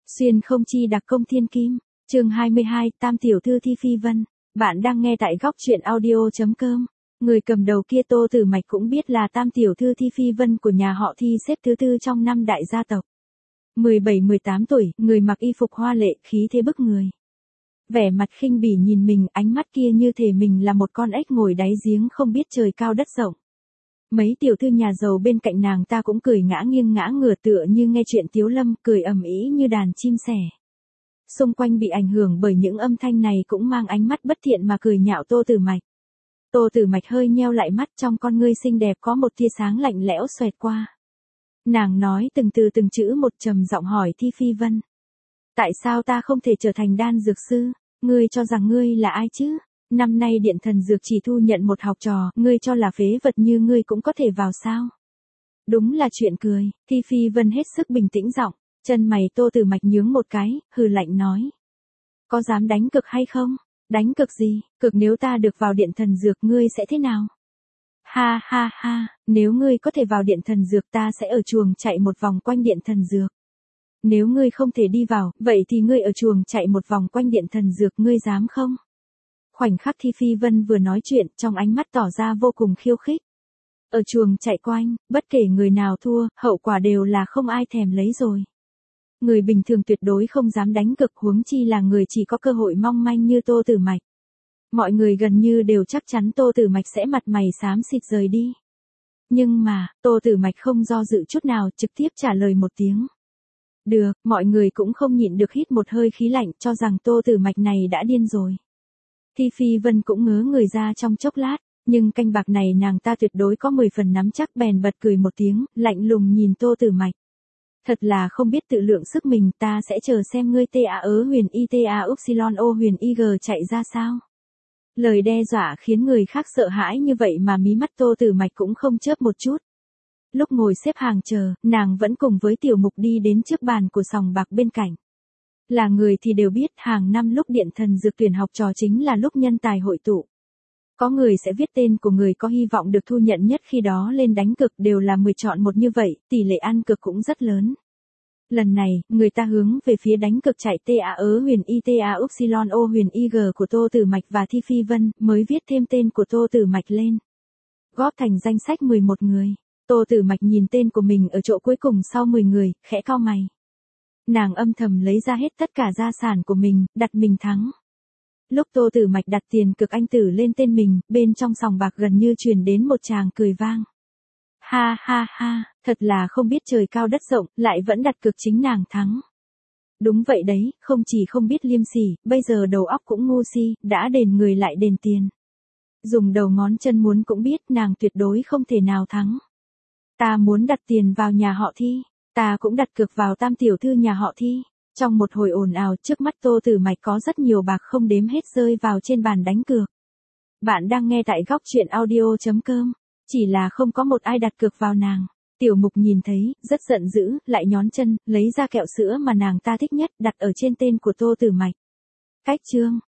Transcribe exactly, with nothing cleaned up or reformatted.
Xuyên không chi đặc công thiên kim, chương hai mươi hai, Tam tiểu thư Thi Phi Vân. Bạn đang nghe tại góc truyện audio.com. Người cầm đầu kia Tô Tử Mạch cũng biết là Tam tiểu thư Thi Phi Vân của nhà họ Thi, xếp thứ tư trong năm đại gia tộc. mười bảy mười tám tuổi, người mặc y phục hoa lệ, khí thế bức người. Vẻ mặt khinh bỉ nhìn mình, ánh mắt kia như thể mình là một con ếch ngồi đáy giếng không biết trời cao đất rộng. Mấy tiểu thư nhà giàu bên cạnh nàng ta cũng cười ngã nghiêng ngã ngửa tựa như nghe chuyện tiếu lâm, cười ầm ĩ như đàn chim sẻ. Xung quanh bị ảnh hưởng bởi những âm thanh này cũng mang ánh mắt bất thiện mà cười nhạo Tô Tử Mạch. Tô Tử Mạch hơi nheo lại mắt, trong con ngươi xinh đẹp có một tia sáng lạnh lẽo xoẹt qua. Nàng nói từng từ từng chữ một, trầm giọng hỏi Thi Phi Vân. Tại sao ta không thể trở thành đan dược sư? Ngươi cho rằng ngươi là ai chứ? Năm nay Điện Thần Dược chỉ thu nhận một học trò, ngươi cho là phế vật như ngươi cũng có thể vào sao? Đúng là chuyện cười. Thi Phi Vân hết sức bình tĩnh giọng, chân mày Tô Tử Mạch nhướng một cái, hừ lạnh nói. Có dám đánh cược hay không? Đánh cược gì? Cược nếu ta được vào Điện Thần Dược ngươi sẽ thế nào? Ha ha ha, nếu ngươi có thể vào Điện Thần Dược ta sẽ ở chuồng chạy một vòng quanh Điện Thần Dược. Nếu ngươi không thể đi vào, vậy thì ngươi ở chuồng chạy một vòng quanh Điện Thần Dược, ngươi dám không? Khoảnh khắc Thi Phi Vân vừa nói chuyện, trong ánh mắt tỏ ra vô cùng khiêu khích. Ở chuồng chạy quanh, bất kể người nào thua, hậu quả đều là không ai thèm lấy rồi. Người bình thường tuyệt đối không dám đánh cược, huống chi là người chỉ có cơ hội mong manh như Tô Tử Mạch. Mọi người gần như đều chắc chắn Tô Tử Mạch sẽ mặt mày xám xịt rời đi. Nhưng mà, Tô Tử Mạch không do dự chút nào, trực tiếp trả lời một tiếng. Được, mọi người cũng không nhịn được hít một hơi khí lạnh, cho rằng Tô Tử Mạch này đã điên rồi. Thi Phi Vân cũng ngớ người ra trong chốc lát, nhưng canh bạc này nàng ta tuyệt đối có mười phần nắm chắc, bèn bật cười một tiếng, lạnh lùng nhìn Tô Tử Mạch. Thật là không biết tự lượng sức mình, ta sẽ chờ xem ngươi ta ớ huyền y ta upsilon o huyền ig chạy ra sao. Lời đe dọa khiến người khác sợ hãi như vậy mà mí mắt Tô Tử Mạch cũng không chớp một chút. Lúc ngồi xếp hàng chờ, nàng vẫn cùng với Tiểu Mục đi đến trước bàn của sòng bạc bên cạnh. Là người thì đều biết, hàng năm lúc Điện Thần Dược tuyển học trò chính là lúc nhân tài hội tụ. Có người sẽ viết tên của người có hy vọng được thu nhận nhất khi đó lên đánh cược, đều là mười chọn một như vậy, tỷ lệ ăn cược cũng rất lớn. Lần này, người ta hướng về phía đánh cược chạy ta ớ huyền y ta upsilon o huyền ig của Tô Tử Mạch và Thi Phi Vân, mới viết thêm tên của Tô Tử Mạch lên. Góp thành danh sách mười một người. Tô Tử Mạch nhìn tên của mình ở chỗ cuối cùng sau mười người, khẽ cau mày. Nàng âm thầm lấy ra hết tất cả gia sản của mình, đặt mình thắng. Lúc Tô Tử Mạch đặt tiền cược anh tử lên tên mình, bên trong sòng bạc gần như truyền đến một tràng cười vang. Ha ha ha, thật là không biết trời cao đất rộng, lại vẫn đặt cược chính nàng thắng. Đúng vậy đấy, không chỉ không biết liêm sỉ, bây giờ đầu óc cũng ngu si, đã đền người lại đền tiền. Dùng đầu ngón chân muốn cũng biết nàng tuyệt đối không thể nào thắng. Ta muốn đặt tiền vào nhà họ Thi, ta cũng đặt cược vào Tam tiểu thư nhà họ Thi. Trong một hồi ồn ào, trước mắt Tô Tử Mạch có rất nhiều bạc không đếm hết rơi vào trên bàn đánh cược. Bạn đang nghe tại góc truyện audio.com, chỉ là không có một ai đặt cược vào nàng. Tiểu Mục nhìn thấy, rất giận dữ, lại nhón chân, lấy ra kẹo sữa mà nàng ta thích nhất, đặt ở trên tên của Tô Tử Mạch. Cách chương,